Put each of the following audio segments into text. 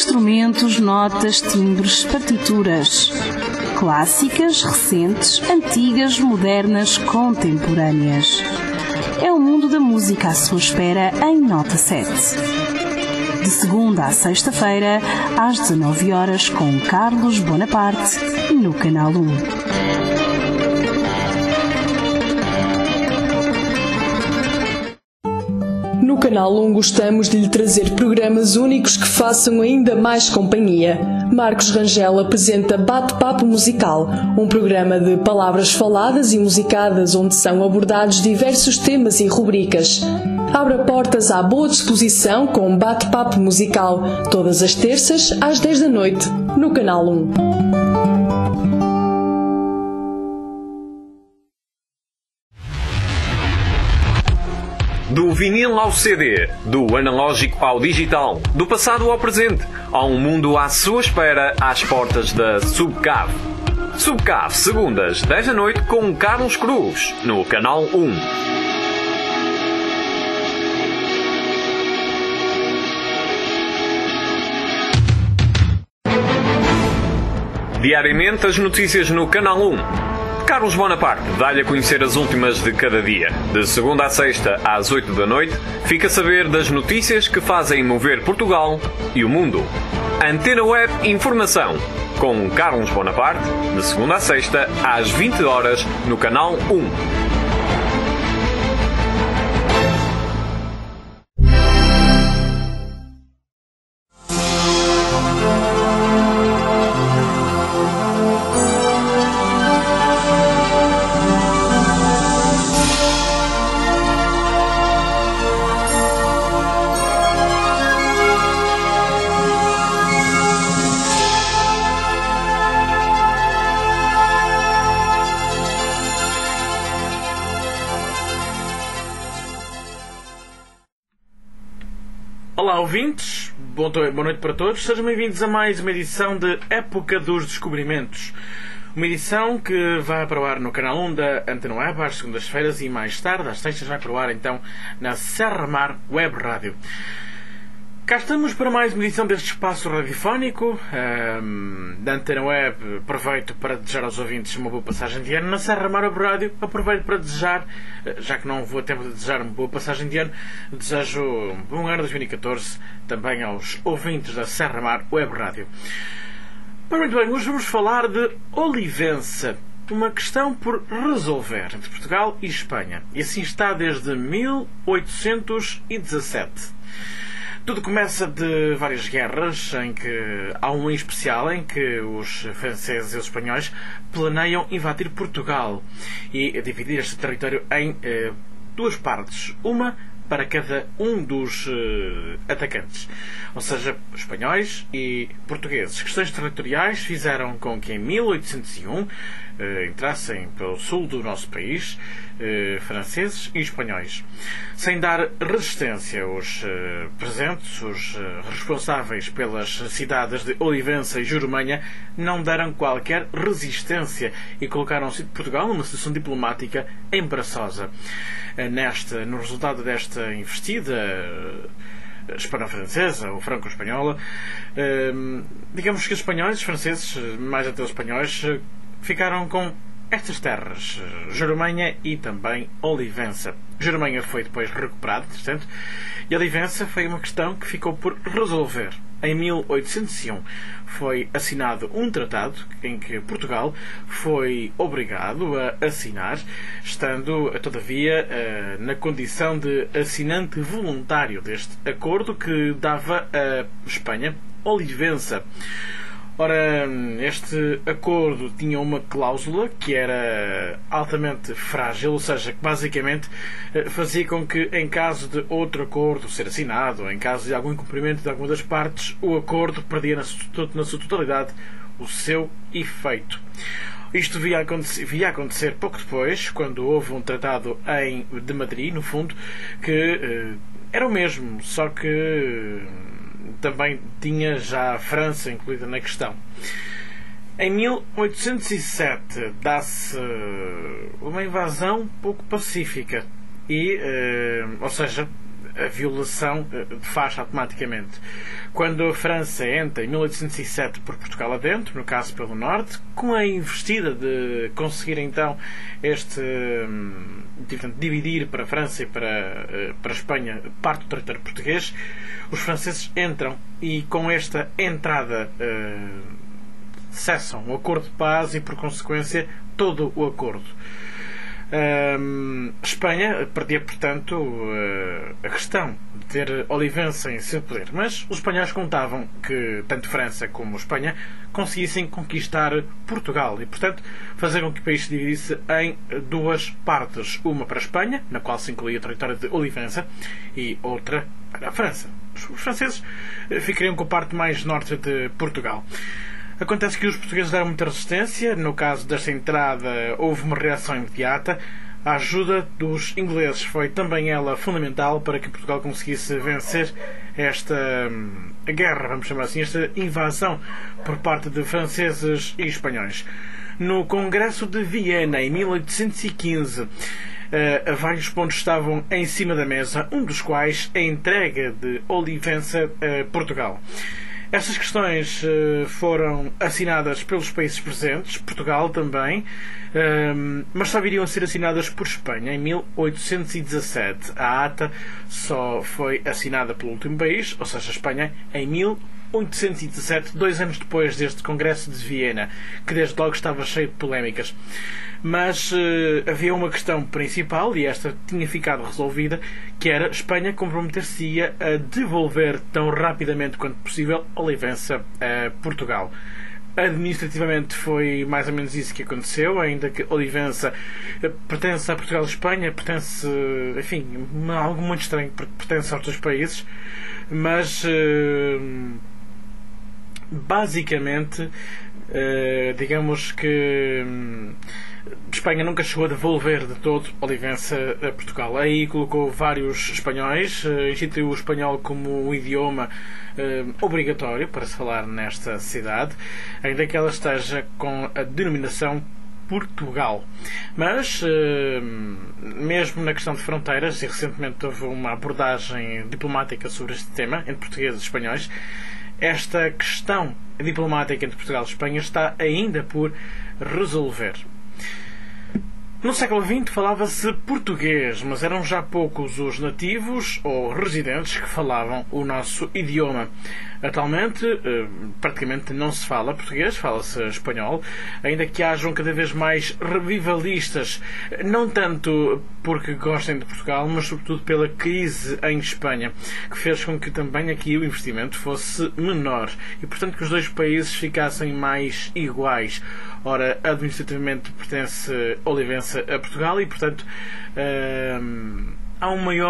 instrumentos, notas, timbres, partituras. Clássicas, recentes, antigas, modernas, contemporâneas. É o mundo da música à sua espera em Nota 7. De segunda à sexta-feira, às 19 horas, com Carlos Bonaparte, no Canal 1. No Canal 1 gostamos de lhe trazer programas únicos que façam ainda mais companhia. Marcos Rangel apresenta Bate-Papo Musical, um programa de palavras faladas e musicadas onde são abordados diversos temas e rubricas. Abra portas à boa disposição com Bate-Papo Musical, todas as terças às 10 da noite, no Canal 1. Do vinil ao CD, do analógico ao digital, do passado ao presente, há um mundo à sua espera às portas da Subcave. Subcave, segundas, 10 da noite, com Carlos Cruz, no Canal 1. Diariamente as notícias no Canal 1. Carlos Bonaparte dá-lhe a conhecer as últimas de cada dia. De segunda a sexta, às 8 da noite, fica a saber das notícias que fazem mover Portugal e o mundo. Antena Web Informação, com Carlos Bonaparte, de segunda a sexta, às 20 horas, no Canal 1. Olá ouvintes, boa noite para todos, sejam bem-vindos a mais uma edição de Época dos Descobrimentos. Uma edição que vai para o ar no canal 1 da Antena Web às segundas-feiras e mais tarde, às sextas, vai para o ar então na Serra Mar Web Rádio. Cá estamos para mais uma edição deste espaço radiofónico da Antena Web. Aproveito para desejar aos ouvintes uma boa passagem de ano. Na Serra Mar Web Rádio aproveito para desejar, já que não vou a tempo de desejar uma boa passagem de ano, desejo um bom ano 2014 também aos ouvintes da Serra Mar Web Rádio. Muito bem, hoje vamos falar de Olivença, uma questão por resolver entre Portugal e Espanha. E assim está desde 1817. Tudo começa de várias guerras, em que há uma em especial em que os franceses e os espanhóis planeiam invadir Portugal e dividir este território em duas partes, uma para cada um dos atacantes, ou seja, espanhóis e portugueses. Questões territoriais fizeram com que em 1801 entrassem pelo sul do nosso país franceses e espanhóis. Sem dar resistência, os presentes, os responsáveis pelas cidades de Olivença e Jurumanha, não deram qualquer resistência e colocaram-se de Portugal numa situação diplomática embaraçosa. No resultado desta investida hispano-francesa ou franco-espanhola, digamos que os espanhóis, os franceses, mais até os espanhóis, ficaram com estas terras, Jurumanha e também Olivença. Jurumanha foi depois recuperado, portanto, e Olivença foi uma questão que ficou por resolver. Em 1801 foi assinado um tratado em que Portugal foi obrigado a assinar, estando, todavia, na condição de assinante voluntário deste acordo que dava a Espanha Olivença. Ora, este acordo tinha uma cláusula que era altamente frágil, ou seja, que basicamente fazia com que, em caso de outro acordo ser assinado, ou em caso de algum incumprimento de alguma das partes, o acordo perdia na sua totalidade o seu efeito. Isto via a acontecer pouco depois, quando houve um tratado de Madrid, no fundo, que era o mesmo, só que também tinha já a França incluída na questão. Em 1807 dá-se uma invasão pouco pacífica e, ou seja, a violação faz automaticamente. Quando a França entra em 1807 por Portugal adentro, no caso pelo norte, com a investida de conseguir então dividir para a França e para a Espanha parte do território português, os franceses entram e com esta entrada cessam o acordo de paz e por consequência todo o acordo. Espanha perdia, portanto, a questão de ter Olivença em seu poder, mas os espanhóis contavam que tanto França como Espanha conseguissem conquistar Portugal e, portanto, fazer com que o país se dividisse em duas partes, uma para a Espanha, na qual se incluía o território de Olivença, e outra para a França. Os franceses ficariam com a parte mais norte de Portugal. Acontece que os portugueses deram muita resistência. No caso desta entrada houve uma reação imediata. A ajuda dos ingleses foi também ela fundamental para que Portugal conseguisse vencer esta guerra, vamos chamar assim, esta invasão por parte de franceses e espanhóis. No Congresso de Viena, em 1815, vários pontos estavam em cima da mesa, um dos quais a entrega de Olivença a Portugal. Estas questões foram assinadas pelos países presentes, Portugal também, mas só viriam a ser assinadas por Espanha em 1817. A ata só foi assinada pelo último país, ou seja, a Espanha, em 1817, 2 anos depois deste Congresso de Viena, que desde logo estava cheio de polémicas. Mas havia uma questão principal, e esta tinha ficado resolvida, que era Espanha comprometer-se-ia a devolver tão rapidamente quanto possível Olivença a Portugal. Administrativamente foi mais ou menos isso que aconteceu, ainda que Olivença pertence a Portugal e Espanha, pertence, enfim, algo muito estranho, porque pertence aos dois países, mas basicamente digamos que Espanha nunca chegou a devolver de todo Olivença a Portugal. Aí colocou vários espanhóis, instituiu o espanhol como um idioma obrigatório para se falar nesta cidade, ainda que ela esteja com a denominação Portugal. Mas, mesmo na questão de fronteiras, e recentemente houve uma abordagem diplomática sobre este tema, entre portugueses e espanhóis, esta questão diplomática entre Portugal e Espanha está ainda por resolver. No século XX falava-se português, mas eram já poucos os nativos ou residentes que falavam o nosso idioma. Atualmente, praticamente não se fala português, fala-se espanhol, ainda que hajam cada vez mais revivalistas, não tanto porque gostem de Portugal, mas sobretudo pela crise em Espanha, que fez com que também aqui o investimento fosse menor e, portanto, que os dois países ficassem mais iguais. Ora, administrativamente pertence Olivença a Portugal e, portanto, há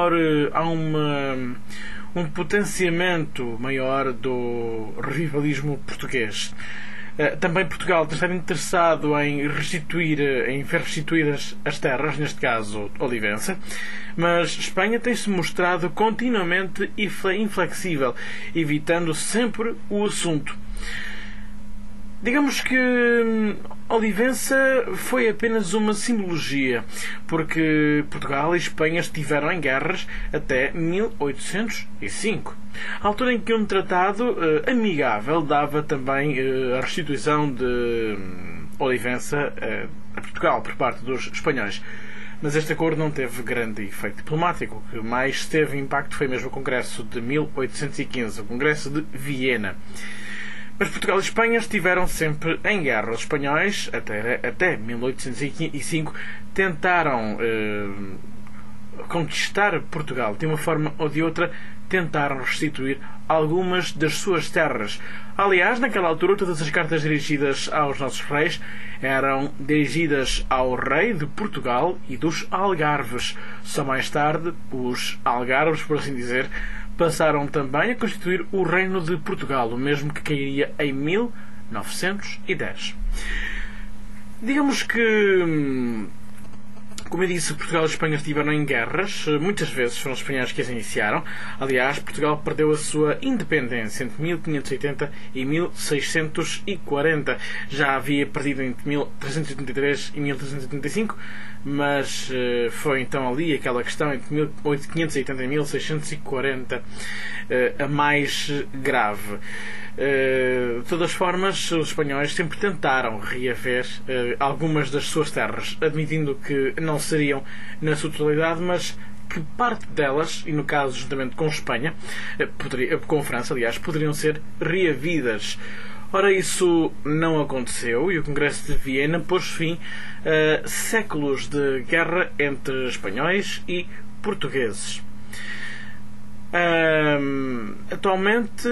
um potenciamento maior do revivalismo português. Também Portugal está interessado em ver restituídas as terras, neste caso Olivença, mas Espanha tem-se mostrado continuamente inflexível, evitando sempre o assunto. Digamos que Olivença foi apenas uma simbologia, porque Portugal e Espanha estiveram em guerras até 1805, a altura em que um tratado amigável dava também a restituição de Olivença a Portugal por parte dos espanhóis. Mas este acordo não teve grande efeito diplomático. O que mais teve impacto foi mesmo o Congresso de 1815, o Congresso de Viena. Mas Portugal e Espanha estiveram sempre em guerra. Os espanhóis, até 1805, tentaram conquistar Portugal. De uma forma ou de outra, tentaram restituir algumas das suas terras. Aliás, naquela altura, todas as cartas dirigidas aos nossos reis eram dirigidas ao rei de Portugal e dos Algarves. Só mais tarde, os Algarves, por assim dizer, passaram também a constituir o Reino de Portugal, o mesmo que cairia em 1910. Digamos que Como eu disse, Portugal e Espanha estiveram em guerras. Muitas vezes foram os espanhóis que as iniciaram. Aliás, Portugal perdeu a sua independência entre 1580 e 1640. Já havia perdido entre 1383 e 1385, mas foi então ali aquela questão entre 1580 e 1640 a mais grave. De todas as formas, os espanhóis sempre tentaram reaver algumas das suas terras, admitindo que não seriam na sua totalidade, mas que parte delas, e no caso juntamente com Espanha, com França, aliás, poderiam ser reavidas. Ora, isso não aconteceu e o Congresso de Viena pôs fim a séculos de guerra entre espanhóis e portugueses. Atualmente,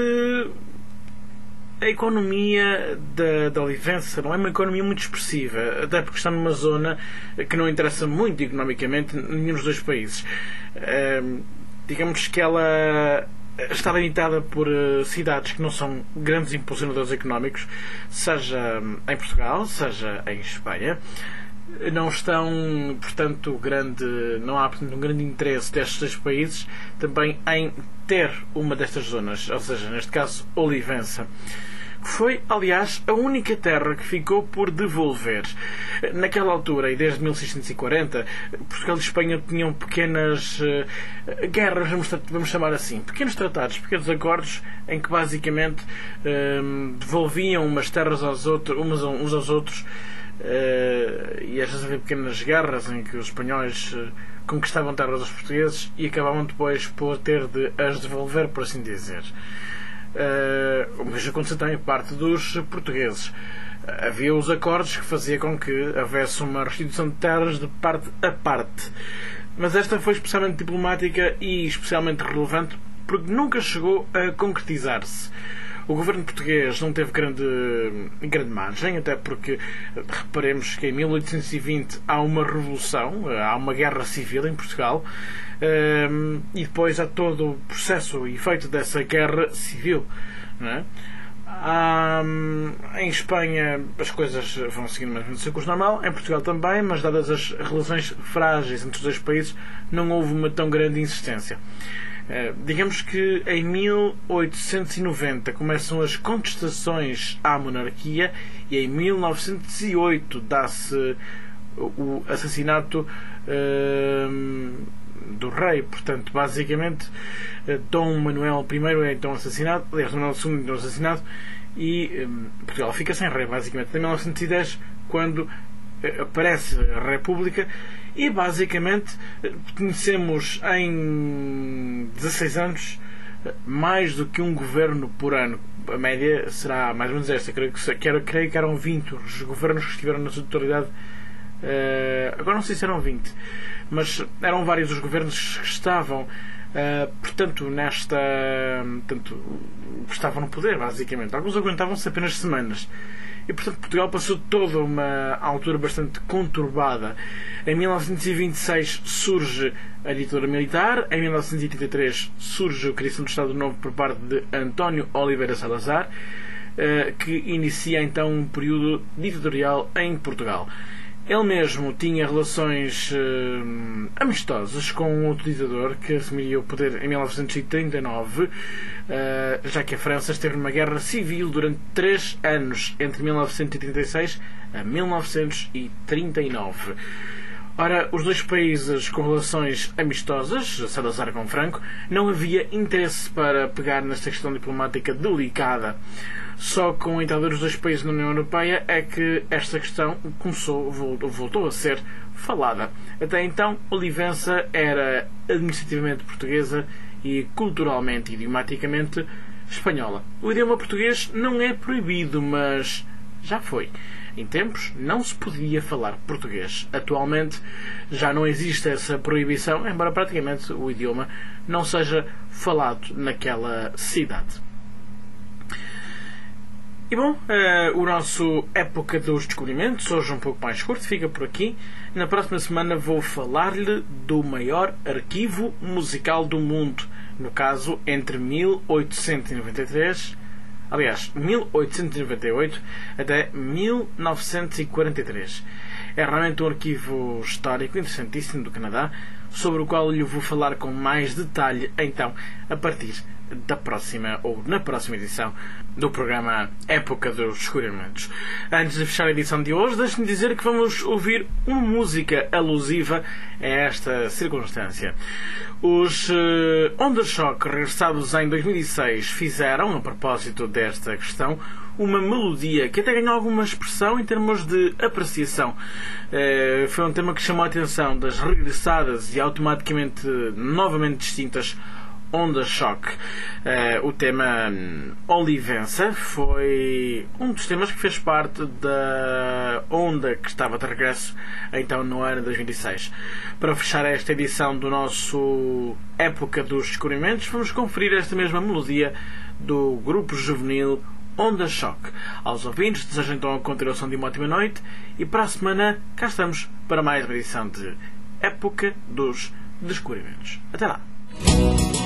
a economia da Olivença não é uma economia muito expressiva, até porque está numa zona que não interessa muito economicamente nenhum dos dois países. Digamos que ela está limitada por cidades que não são grandes impulsionadores económicos, seja em Portugal, seja em Espanha. Não estão, portanto, não há um grande interesse destes dois países também em ter uma destas zonas, ou seja, neste caso, Olivença, que foi, aliás, a única terra que ficou por devolver. Naquela altura, e desde 1640, Portugal e Espanha tinham pequenas guerras, vamos chamar assim, pequenos tratados, pequenos acordos, em que basicamente devolviam umas terras uns aos outros, e às vezes havia pequenas guerras em que os espanhóis conquistavam terras aos portugueses e acabavam depois por ter de as devolver, por assim dizer. O mesmo aconteceu também por parte dos portugueses. Havia os acordos que fazia com que houvesse uma restituição de terras de parte a parte, mas esta foi especialmente diplomática e especialmente relevante porque nunca chegou a concretizar-se. O governo português não teve grande margem, até porque reparemos que em 1820 há uma revolução, há uma guerra civil em Portugal, e depois há todo o processo e efeito dessa guerra civil, não é? Em Espanha as coisas vão seguindo mais ou menos o seu curso normal, em Portugal também, mas dadas as relações frágeis entre os dois países não houve uma tão grande insistência. Digamos que em 1890 começam as contestações à monarquia e em 1908 dá-se o assassinato do rei. Portanto, basicamente, Dom Manuel I é então assassinado, aliás, Manuel II é então assassinado e Portugal fica sem rei, basicamente, em 1910, quando aparece a República. E basicamente conhecemos em 16 anos mais do que um governo por ano. A média será mais ou menos esta. Creio que eram 20 os governos que estiveram na sua totalidade. Agora não sei se eram 20, mas eram vários os governos que estavam, portanto, estavam no poder, basicamente. Alguns aguentavam-se apenas semanas. E, portanto, Portugal passou toda uma altura bastante conturbada. Em 1926 surge a ditadura militar. Em 1983 surge a criação do Estado Novo por parte de António Oliveira Salazar, que inicia então um período ditatorial em Portugal. Ele mesmo tinha relações amistosas com um outro ditador que assumiria o poder em 1939, já que a França esteve numa guerra civil durante 3 anos, entre 1936 a 1939. Ora, os dois países com relações amistosas, Salazar com Franco, não havia interesse para pegar nesta questão diplomática delicada. Só com a entrada dos dois países na União Europeia é que esta questão voltou a ser falada. Até então, Olivença era administrativamente portuguesa e culturalmente e idiomaticamente espanhola. O idioma português não é proibido, mas já foi. Em tempos não se podia falar português. Atualmente já não existe essa proibição, embora praticamente o idioma não seja falado naquela cidade. E bom, o nosso Época dos Descobrimentos, hoje um pouco mais curto, fica por aqui. Na próxima semana vou falar-lhe do maior arquivo musical do mundo, no caso entre 1898 até 1943. É realmente um arquivo histórico interessantíssimo do Canadá, sobre o qual lhe vou falar com mais detalhe, então, a partir da próxima, ou na próxima edição do programa Época dos Descobrimentos. Antes de fechar a edição de hoje, deixe-me dizer que vamos ouvir uma música alusiva a esta circunstância. Os Onda Choque, regressados em 2006, fizeram, a propósito desta questão, uma melodia que até ganhou alguma expressão em termos de apreciação. Foi um tema que chamou a atenção das regressadas e automaticamente novamente distintas Onda Choque. O tema Olivença foi um dos temas que fez parte da onda que estava de regresso então no ano de 2006. Para fechar esta edição do nosso Época dos Descobrimentos, vamos conferir esta mesma melodia do grupo juvenil Onda Choque. Aos ouvintes, desejo então a continuação de uma ótima noite e para a semana cá estamos para mais uma edição de Época dos Descobrimentos. Até lá!